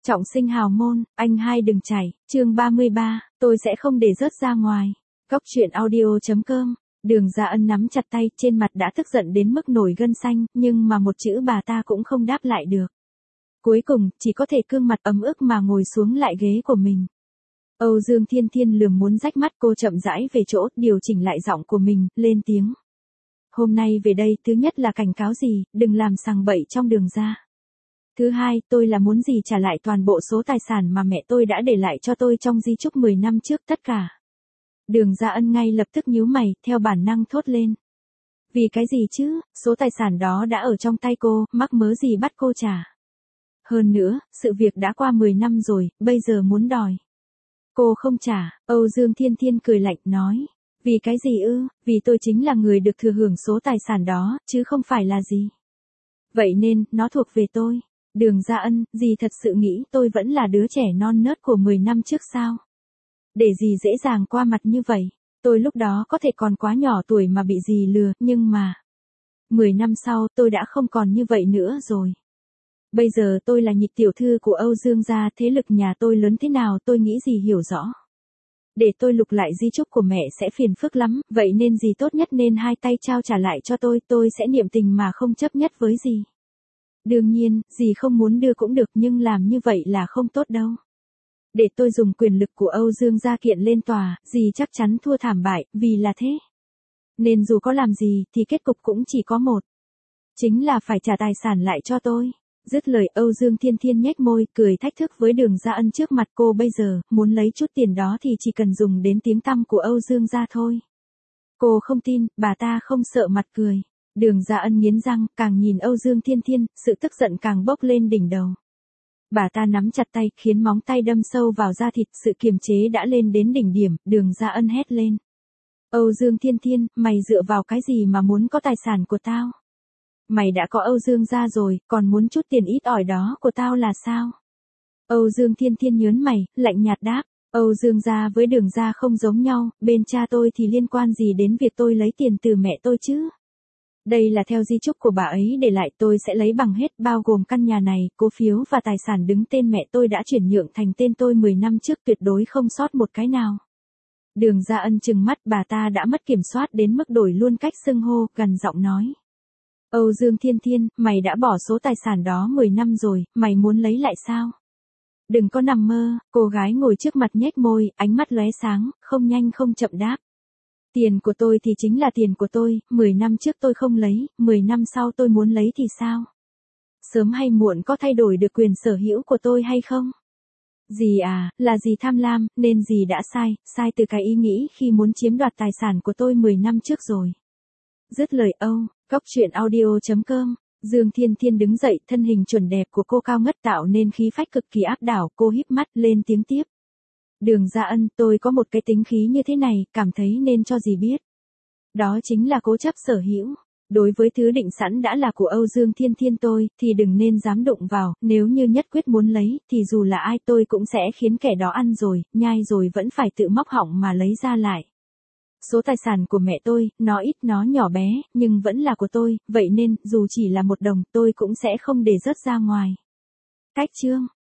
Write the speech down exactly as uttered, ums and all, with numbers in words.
Trọng sinh hào môn, anh hai đừng chảy, chương ba mươi ba, tôi sẽ không để rớt ra ngoài. Góc truyện audio chấm com. Đường Gia Ân nắm chặt tay, trên mặt đã tức giận đến mức nổi gân xanh, nhưng mà một chữ bà ta cũng không đáp lại được. Cuối cùng, chỉ có thể cương mặt ấm ức mà ngồi xuống lại ghế của mình. Âu Dương Thiên Thiên lườm muốn rách mắt, cô chậm rãi về chỗ, điều chỉnh lại giọng của mình, lên tiếng. Hôm nay về đây, thứ nhất là cảnh cáo gì, đừng làm sằng bậy trong Đường gia. Thứ hai, tôi là muốn gì trả lại toàn bộ số tài sản mà mẹ tôi đã để lại cho tôi trong di chúc mười năm trước tất cả. Đường Gia Ân ngay lập tức nhíu mày, theo bản năng thốt lên. Vì cái gì chứ, số tài sản đó đã ở trong tay cô, mắc mớ gì bắt cô trả. Hơn nữa, sự việc đã qua mười năm rồi, bây giờ muốn đòi. Cô không trả, Âu Dương Thiên Thiên cười lạnh nói. Vì cái gì ư, vì tôi chính là người được thừa hưởng số tài sản đó, chứ không phải là gì. Vậy nên, nó thuộc về tôi. Đường Gia Ân, dì thật sự nghĩ tôi vẫn là đứa trẻ non nớt của mười năm trước sao? Để dì dễ dàng qua mặt như vậy, tôi lúc đó có thể còn quá nhỏ tuổi mà bị dì lừa, nhưng mà... mười năm sau tôi đã không còn như vậy nữa rồi. Bây giờ tôi là nhị tiểu thư của Âu Dương gia, thế lực nhà tôi lớn thế nào tôi nghĩ dì hiểu rõ. Để tôi lục lại di chúc của mẹ sẽ phiền phức lắm, vậy nên dì tốt nhất nên hai tay trao trả lại cho tôi, tôi sẽ niệm tình mà không chấp nhất với dì. Đương nhiên, dì không muốn đưa cũng được nhưng làm như vậy là không tốt đâu. Để tôi dùng quyền lực của Âu Dương gia kiện lên tòa, dì chắc chắn thua thảm bại, vì là thế. Nên dù có làm gì thì kết cục cũng chỉ có một. Chính là phải trả tài sản lại cho tôi. Dứt lời Âu Dương Thiên Thiên nhếch môi, cười thách thức với Đường Gia Ân trước mặt cô bây giờ, muốn lấy chút tiền đó thì chỉ cần dùng đến tiếng tăm của Âu Dương gia thôi. Cô không tin, bà ta không sợ mặt cười. Đường Gia Ân nghiến răng, càng nhìn Âu Dương Thiên Thiên, sự tức giận càng bốc lên đỉnh đầu. Bà ta nắm chặt tay, khiến móng tay đâm sâu vào da thịt, sự kiềm chế đã lên đến đỉnh điểm, Đường Gia Ân hét lên. Âu Dương Thiên Thiên, mày dựa vào cái gì mà muốn có tài sản của tao? Mày đã có Âu Dương gia rồi, còn muốn chút tiền ít ỏi đó của tao là sao? Âu Dương Thiên Thiên nhớn mày, lạnh nhạt đáp. Âu Dương gia với Đường gia không giống nhau, bên cha tôi thì liên quan gì đến việc tôi lấy tiền từ mẹ tôi chứ? Đây là theo di chúc của bà ấy để lại, tôi sẽ lấy bằng hết, bao gồm căn nhà này, cổ phiếu và tài sản đứng tên mẹ tôi đã chuyển nhượng thành tên tôi mười năm trước, tuyệt đối không sót một cái nào. Đường Gia Ân trừng mắt, bà ta đã mất kiểm soát đến mức đổi luôn cách xưng hô, gằn giọng nói. Âu Dương Thiên Thiên, mày đã bỏ số tài sản đó mười năm rồi, mày muốn lấy lại sao? Đừng có nằm mơ, cô gái ngồi trước mặt nhếch môi, ánh mắt lóe sáng, không nhanh không chậm đáp. Tiền của tôi thì chính là tiền của tôi, mười năm trước tôi không lấy, mười năm sau tôi muốn lấy thì sao? Sớm hay muộn có thay đổi được quyền sở hữu của tôi hay không? Dì à, là dì tham lam, nên dì đã sai, sai từ cái ý nghĩ khi muốn chiếm đoạt tài sản của tôi mười năm trước rồi. Dứt lời Âu, góc truyện audio chấm com, Dương Thiên Thiên đứng dậy, thân hình chuẩn đẹp của cô cao ngất tạo nên khí phách cực kỳ áp đảo, cô híp mắt lên tiếng tiếp. Đường Gia Ân, tôi có một cái tính khí như thế này, cảm thấy nên cho dì biết. Đó chính là cố chấp sở hữu. Đối với thứ định sẵn đã là của Âu Dương Thiên Thiên tôi, thì đừng nên dám đụng vào, nếu như nhất quyết muốn lấy, thì dù là ai tôi cũng sẽ khiến kẻ đó ăn rồi, nhai rồi vẫn phải tự móc họng mà lấy ra lại. Số tài sản của mẹ tôi, nó ít nó nhỏ bé, nhưng vẫn là của tôi, vậy nên, dù chỉ là một đồng, tôi cũng sẽ không để rớt ra ngoài. Cách chương.